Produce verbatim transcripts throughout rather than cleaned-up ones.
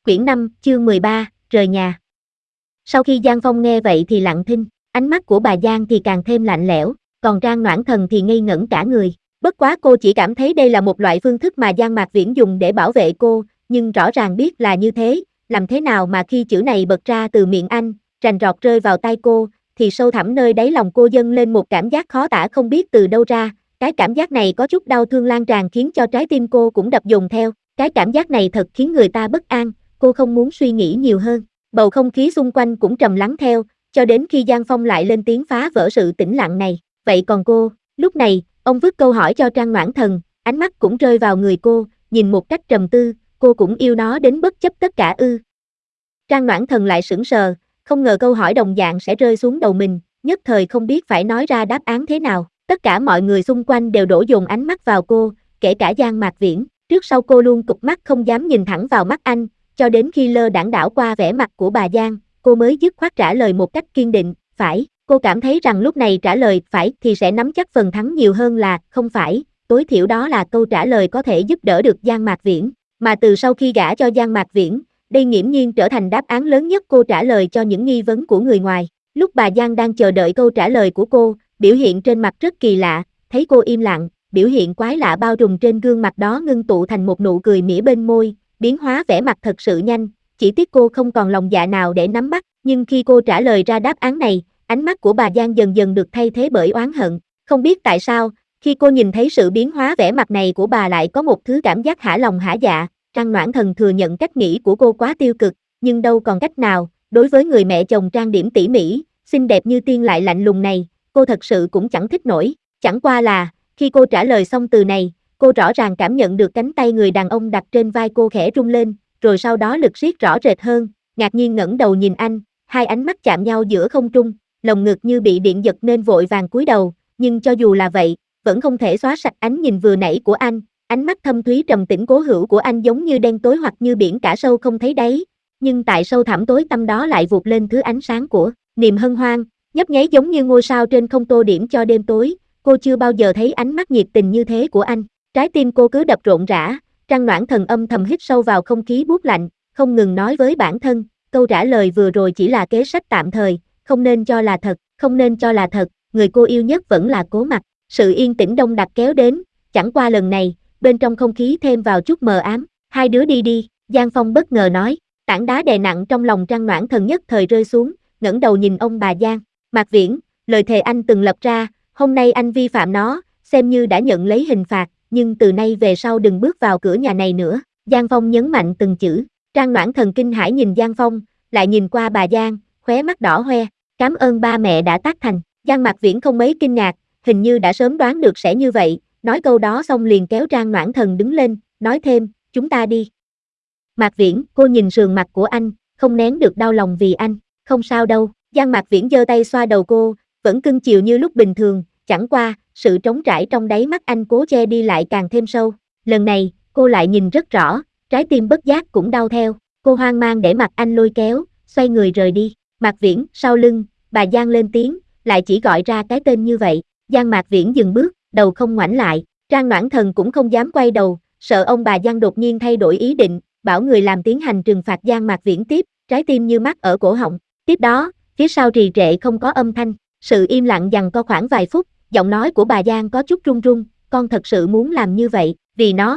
Quyển năm, chương mười ba, rời nhà. Sau khi Giang Phong nghe vậy thì lặng thinh, ánh mắt của bà Giang thì càng thêm lạnh lẽo, còn Trang Noãn Thần thì ngây ngẩn cả người. Bất quá cô chỉ cảm thấy đây là một loại phương thức mà Giang Mạc Viễn dùng để bảo vệ cô, nhưng rõ ràng biết là như thế, làm thế nào mà khi chữ này bật ra từ miệng anh, rành rọt rơi vào tai cô, thì sâu thẳm nơi đáy lòng cô dâng lên một cảm giác khó tả không biết từ đâu ra. Cái cảm giác này có chút đau thương lan tràn khiến cho trái tim cô cũng đập dồn theo. Cái cảm giác này thật khiến người ta bất an. Cô không muốn suy nghĩ nhiều hơn, bầu không khí xung quanh cũng trầm lắng theo, cho đến khi Giang Phong lại lên tiếng phá vỡ sự tĩnh lặng này. Vậy còn cô? Lúc này, ông vứt câu hỏi cho Trang Noãn Thần, ánh mắt cũng rơi vào người cô, nhìn một cách trầm tư, cô cũng yêu nó đến bất chấp tất cả ư? Trang Noãn Thần lại sững sờ, không ngờ câu hỏi đồng dạng sẽ rơi xuống đầu mình, nhất thời không biết phải nói ra đáp án thế nào. Tất cả mọi người xung quanh đều đổ dồn ánh mắt vào cô, kể cả Giang Mạc Viễn. Trước sau cô luôn cụp mắt không dám nhìn thẳng vào mắt anh, cho đến khi lơ đãng đảo qua vẻ mặt của bà Giang, cô mới dứt khoát trả lời một cách kiên định, phải. Cô cảm thấy rằng lúc này trả lời phải thì sẽ nắm chắc phần thắng nhiều hơn là không phải, tối thiểu đó là câu trả lời có thể giúp đỡ được Giang Mạc Viễn. Mà từ sau khi gả cho Giang Mạc Viễn, đây nghiễm nhiên trở thành đáp án lớn nhất cô trả lời cho những nghi vấn của người ngoài. Lúc bà Giang đang chờ đợi câu trả lời của cô, biểu hiện trên mặt rất kỳ lạ, thấy cô im lặng, biểu hiện quái lạ bao trùm trên gương mặt đó ngưng tụ thành một nụ cười mỉa bên môi, biến hóa vẻ mặt thật sự nhanh, chỉ tiếc cô không còn lòng dạ nào để nắm bắt, nhưng khi cô trả lời ra đáp án này, ánh mắt của bà Giang dần dần được thay thế bởi oán hận. Không biết tại sao, khi cô nhìn thấy sự biến hóa vẻ mặt này của bà lại có một thứ cảm giác hả lòng hả dạ. Trang Noãn Thần thừa nhận cách nghĩ của cô quá tiêu cực, nhưng đâu còn cách nào, đối với người mẹ chồng trang điểm tỉ mỉ, xinh đẹp như tiên lại lạnh lùng này, cô thật sự cũng chẳng thích nổi. Chẳng qua là, khi cô trả lời xong từ này, cô rõ ràng cảm nhận được cánh tay người đàn ông đặt trên vai cô khẽ rung lên, rồi sau đó lực siết rõ rệt hơn, ngạc nhiên ngẩng đầu nhìn anh, hai ánh mắt chạm nhau giữa không trung, lồng ngực như bị điện giật nên vội vàng cúi đầu, nhưng cho dù là vậy, vẫn không thể xóa sạch ánh nhìn vừa nãy của anh, ánh mắt thâm thúy trầm tĩnh cố hữu của anh giống như đen tối hoặc như biển cả sâu không thấy đáy, nhưng tại sâu thẳm tối tăm đó lại vụt lên thứ ánh sáng của niềm hân hoan, nhấp nháy giống như ngôi sao trên không tô điểm cho đêm tối. Cô chưa bao giờ thấy ánh mắt nhiệt tình như thế của anh. Trái tim cô cứ đập rộn rã, Trang Noãn Thần âm thầm hít sâu vào không khí buốt lạnh, không ngừng nói với bản thân, câu trả lời vừa rồi chỉ là kế sách tạm thời, không nên cho là thật, không nên cho là thật, người cô yêu nhất vẫn là Cố Mặc. Sự yên tĩnh đông đặc kéo đến, chẳng qua lần này, bên trong không khí thêm vào chút mờ ám, hai đứa đi đi, Giang Phong bất ngờ nói, tảng đá đè nặng trong lòng Trang Noãn Thần nhất thời rơi xuống, ngẩng đầu nhìn ông bà Giang, Mạc Viễn, lời thề anh từng lập ra, hôm nay anh vi phạm nó, xem như đã nhận lấy hình phạt, nhưng từ nay về sau đừng bước vào cửa nhà này nữa. Giang Phong nhấn mạnh từng chữ. Trang Noãn Thần kinh hãi nhìn Giang Phong, lại nhìn qua bà Giang, khóe mắt đỏ hoe, cảm ơn ba mẹ đã tác thành. Giang Mạc Viễn không mấy kinh ngạc, hình như đã sớm đoán được sẽ như vậy, nói câu đó xong liền kéo Trang Noãn Thần đứng lên, nói thêm, chúng ta đi. Mạc Viễn, cô nhìn sườn mặt của anh, không nén được đau lòng vì anh, không sao đâu. Giang Mạc Viễn giơ tay xoa đầu cô, vẫn cưng chiều như lúc bình thường, chẳng qua, sự trống trải trong đáy mắt anh cố che đi lại càng thêm sâu. Lần này, cô lại nhìn rất rõ, trái tim bất giác cũng đau theo, cô hoang mang để mặc anh lôi kéo, xoay người rời đi. Mạc Viễn, sau lưng, bà Giang lên tiếng, lại chỉ gọi ra cái tên như vậy. Giang Mạc Viễn dừng bước, đầu không ngoảnh lại, Trang Noãn Thần cũng không dám quay đầu, sợ ông bà Giang đột nhiên thay đổi ý định, bảo người làm tiến hành trừng phạt Giang Mạc Viễn tiếp, trái tim như mắc ở cổ họng. Tiếp đó, phía sau trì trệ không có âm thanh, sự im lặng giằng co khoảng vài phút, giọng nói của bà Giang có chút run run, con thật sự muốn làm như vậy, vì nó.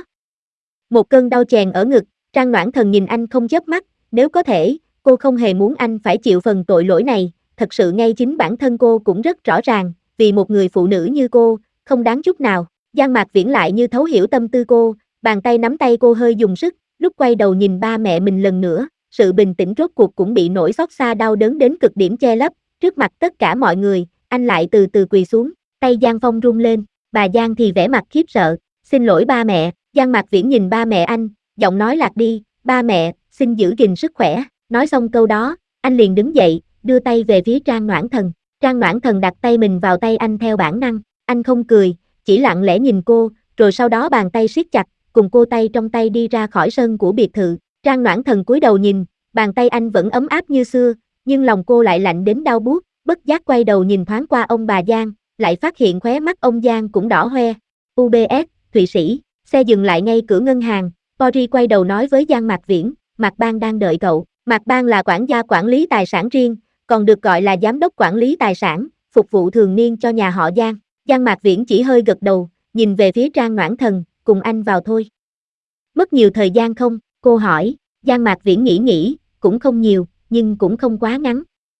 Một cơn đau chèn ở ngực, Trang Noãn Thần nhìn anh không chớp mắt, nếu có thể, cô không hề muốn anh phải chịu phần tội lỗi này, thật sự ngay chính bản thân cô cũng rất rõ ràng, vì một người phụ nữ như cô, không đáng chút nào. Giang Mạc Viễn lại như thấu hiểu tâm tư cô, bàn tay nắm tay cô hơi dùng sức, lúc quay đầu nhìn ba mẹ mình lần nữa, sự bình tĩnh rốt cuộc cũng bị nỗi xót xa đau đớn đến cực điểm che lấp, trước mặt tất cả mọi người, anh lại từ từ quỳ xuống, tay Giang Phong rung lên, bà Giang thì vẻ mặt khiếp sợ, xin lỗi ba mẹ. Giang Mạc Viễn nhìn ba mẹ anh, giọng nói lạc đi, ba mẹ, xin giữ gìn sức khỏe. Nói xong câu đó, anh liền đứng dậy, đưa tay về phía Trang Noãn Thần. Trang Noãn Thần đặt tay mình vào tay anh theo bản năng, anh không cười, chỉ lặng lẽ nhìn cô, rồi sau đó bàn tay siết chặt, cùng cô tay trong tay đi ra khỏi sân của biệt thự. Trang Noãn Thần cúi đầu nhìn, bàn tay anh vẫn ấm áp như xưa, nhưng lòng cô lại lạnh đến đau buốt, bất giác quay đầu nhìn thoáng qua ông bà Giang, lại phát hiện khóe mắt ông Giang cũng đỏ hoe. u bê ét, Thụy Sĩ, xe dừng lại ngay cửa ngân hàng, Pori quay đầu nói với Giang Mạc Viễn, Mạc Bang đang đợi cậu. Mạc Bang là quản gia quản lý tài sản riêng, còn được gọi là giám đốc quản lý tài sản, phục vụ thường niên cho nhà họ Giang. Giang Mạc Viễn chỉ hơi gật đầu, nhìn về phía Trang Noãn Thần, cùng anh vào thôi. Mất nhiều thời gian không? Cô hỏi. Giang Mạc Viễn nghĩ nghĩ, cũng không nhiều, nhưng cũng không quá ngắn.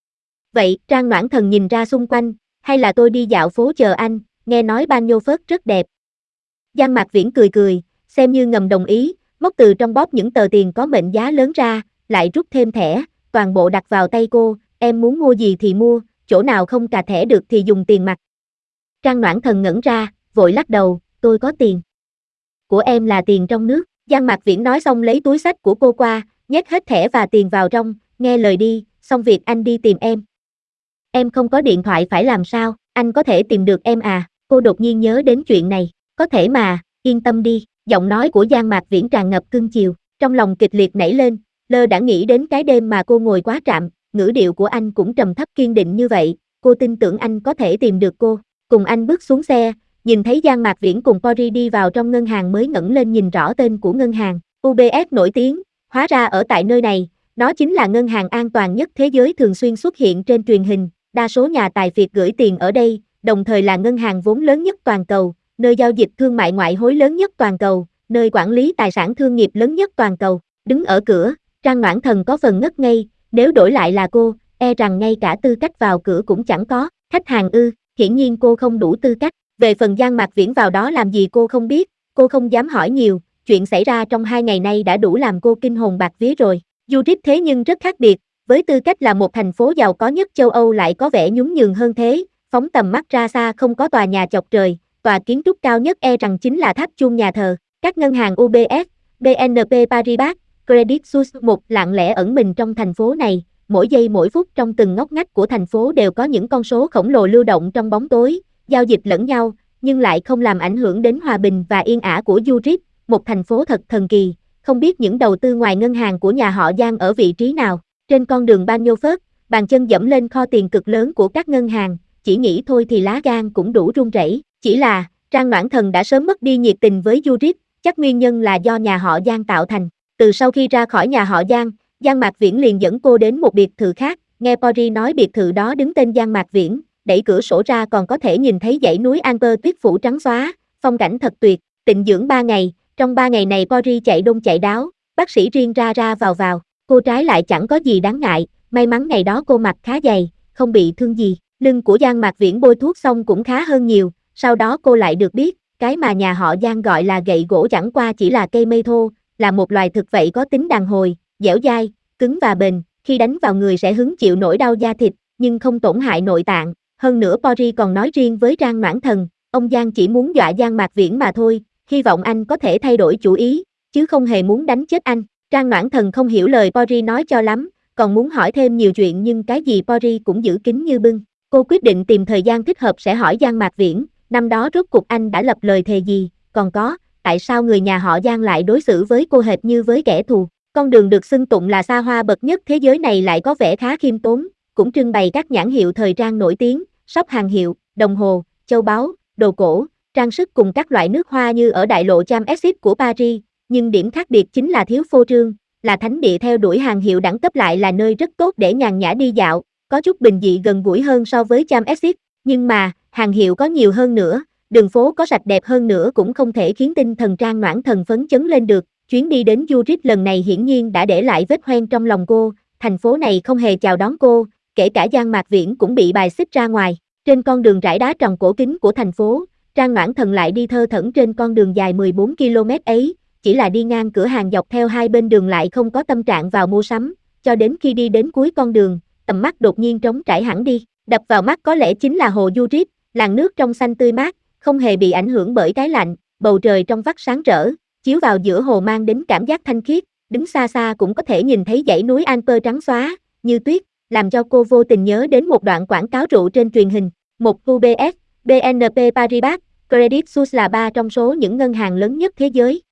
Vậy, Trang Noãn Thần nhìn ra xung quanh, hay là tôi đi dạo phố chờ anh, nghe nói Ban Nhô Phớt rất đẹp. Giang Mạc Viễn cười cười, xem như ngầm đồng ý, móc từ trong bóp những tờ tiền có mệnh giá lớn ra, lại rút thêm thẻ, toàn bộ đặt vào tay cô, em muốn mua gì thì mua, chỗ nào không cà thẻ được thì dùng tiền mặt. Trang Noãn Thần ngẩn ra, vội lắc đầu, tôi có tiền. Của em là tiền trong nước. Giang Mạc Viễn nói xong lấy túi xách của cô qua, nhét hết thẻ và tiền vào trong, nghe lời đi, xong việc anh đi tìm em. Em không có điện thoại phải làm sao, anh có thể tìm được em à, cô đột nhiên nhớ đến chuyện này, có thể mà, yên tâm đi, giọng nói của Giang Mạc Viễn tràn ngập cưng chiều, trong lòng kịch liệt nảy lên, lơ đã nghĩ đến cái đêm mà cô ngồi quá trạm, ngữ điệu của anh cũng trầm thấp kiên định như vậy, cô tin tưởng anh có thể tìm được cô, cùng anh bước xuống xe, nhìn thấy Giang Mạc Viễn cùng Pori đi vào trong ngân hàng mới ngẩng lên nhìn rõ tên của ngân hàng, u bê ét nổi tiếng, hóa ra ở tại nơi này, nó chính là ngân hàng an toàn nhất thế giới thường xuyên xuất hiện trên truyền hình, đa số nhà tài phiệt gửi tiền ở đây, đồng thời là ngân hàng vốn lớn nhất toàn cầu, nơi giao dịch thương mại ngoại hối lớn nhất toàn cầu, nơi quản lý tài sản thương nghiệp lớn nhất toàn cầu. Đứng ở cửa, Trang Noãn Thần có phần ngất ngây, nếu đổi lại là cô, e rằng ngay cả tư cách vào cửa cũng chẳng có, khách hàng ư, hiển nhiên cô không đủ tư cách. Về phần Giang Mạc Viễn vào đó làm gì cô không biết, cô không dám hỏi nhiều, chuyện xảy ra trong hai ngày nay đã đủ làm cô kinh hồn bạt vía rồi. Zurich thế nhưng rất khác biệt, với tư cách là một thành phố giàu có nhất châu Âu lại có vẻ nhún nhường hơn thế, phóng tầm mắt ra xa không có tòa nhà chọc trời, tòa kiến trúc cao nhất e rằng chính là tháp chuông nhà thờ. Các ngân hàng u bê ét, bê en pê Paribas, Credit Suisse một lặng lẽ ẩn mình trong thành phố này, mỗi giây mỗi phút trong từng ngóc ngách của thành phố đều có những con số khổng lồ lưu động trong bóng tối, giao dịch lẫn nhau, nhưng lại không làm ảnh hưởng đến hòa bình và yên ả của Zurich, một thành phố thật thần kỳ, không biết những đầu tư ngoài ngân hàng của nhà họ Giang ở vị trí nào. Trên con đường Ban Nhô Phớt, bàn chân dẫm lên kho tiền cực lớn của các ngân hàng, chỉ nghĩ thôi thì lá gan cũng đủ run rẩy. Chỉ là, Trang Noãn Thần đã sớm mất đi nhiệt tình với Zurich, chắc nguyên nhân là do nhà họ Giang tạo thành. Từ sau khi ra khỏi nhà họ Giang, Giang Mạc Viễn liền dẫn cô đến một biệt thự khác, nghe Pori nói biệt thự đó đứng tên Giang Mạc Viễn, đẩy cửa sổ ra còn có thể nhìn thấy dãy núi Alper tuyết phủ trắng xóa, phong cảnh thật tuyệt, tịnh dưỡng ba ngày, trong ba ngày này Pori chạy đôn chạy đáo, bác sĩ riêng ra ra vào vào, cô trái lại chẳng có gì đáng ngại, may mắn ngày đó cô mặc khá dày, không bị thương gì, lưng của Giang Mạc Viễn bôi thuốc xong cũng khá hơn nhiều, sau đó cô lại được biết, cái mà nhà họ Giang gọi là gậy gỗ chẳng qua chỉ là cây mây thô, là một loài thực vậy có tính đàn hồi, dẻo dai, cứng và bền, khi đánh vào người sẽ hứng chịu nỗi đau da thịt, nhưng không tổn hại nội tạng. Hơn nữa Pori còn nói riêng với Trang Noãn Thần, ông Giang chỉ muốn dọa Giang Mạc Viễn mà thôi, hy vọng anh có thể thay đổi chủ ý, chứ không hề muốn đánh chết anh. Trang Noãn Thần không hiểu lời Pori nói cho lắm, còn muốn hỏi thêm nhiều chuyện nhưng cái gì Pori cũng giữ kín như bưng. Cô quyết định tìm thời gian thích hợp sẽ hỏi Giang Mạc Viễn, năm đó rốt cuộc anh đã lập lời thề gì, còn có, tại sao người nhà họ Giang lại đối xử với cô hệt như với kẻ thù. Con đường được xưng tụng là xa hoa bậc nhất thế giới này lại có vẻ khá khiêm tốn, cũng trưng bày các nhãn hiệu thời trang nổi tiếng, shop hàng hiệu, đồng hồ, châu báu, đồ cổ, trang sức cùng các loại nước hoa như ở đại lộ Cham Exit của Paris, nhưng điểm khác biệt chính là thiếu phô trương, là thánh địa theo đuổi hàng hiệu đẳng cấp lại là nơi rất tốt để nhàn nhã đi dạo, có chút bình dị gần gũi hơn so với Cham Exit, nhưng mà, hàng hiệu có nhiều hơn nữa, đường phố có sạch đẹp hơn nữa cũng không thể khiến tinh thần Trang Noãn Thần phấn chấn lên được. Chuyến đi đến Zurich lần này hiển nhiên đã để lại vết hoen trong lòng cô, thành phố này không hề chào đón cô, kể cả Giang Mạc Viễn cũng bị bài xích ra ngoài. Trên con đường rải đá tròn cổ kính của thành phố, Trang Noãn Thần lại đi thơ thẩn trên con đường dài mười bốn ki lô mét ấy, chỉ là đi ngang cửa hàng dọc theo hai bên đường lại không có tâm trạng vào mua sắm, cho đến khi đi đến cuối con đường, tầm mắt đột nhiên trống trải hẳn đi, đập vào mắt có lẽ chính là hồ Zurich, làn nước trong xanh tươi mát, không hề bị ảnh hưởng bởi cái lạnh, bầu trời trong vắt sáng rỡ, chiếu vào giữa hồ mang đến cảm giác thanh khiết, đứng xa xa cũng có thể nhìn thấy dãy núi Alper trắng xóa, như tuyết, làm cho cô vô tình nhớ đến một đoạn quảng cáo rượu trên truyền hình. Một u bê ét, bê en pê Paribas, Credit Suisse là ba trong số những ngân hàng lớn nhất thế giới,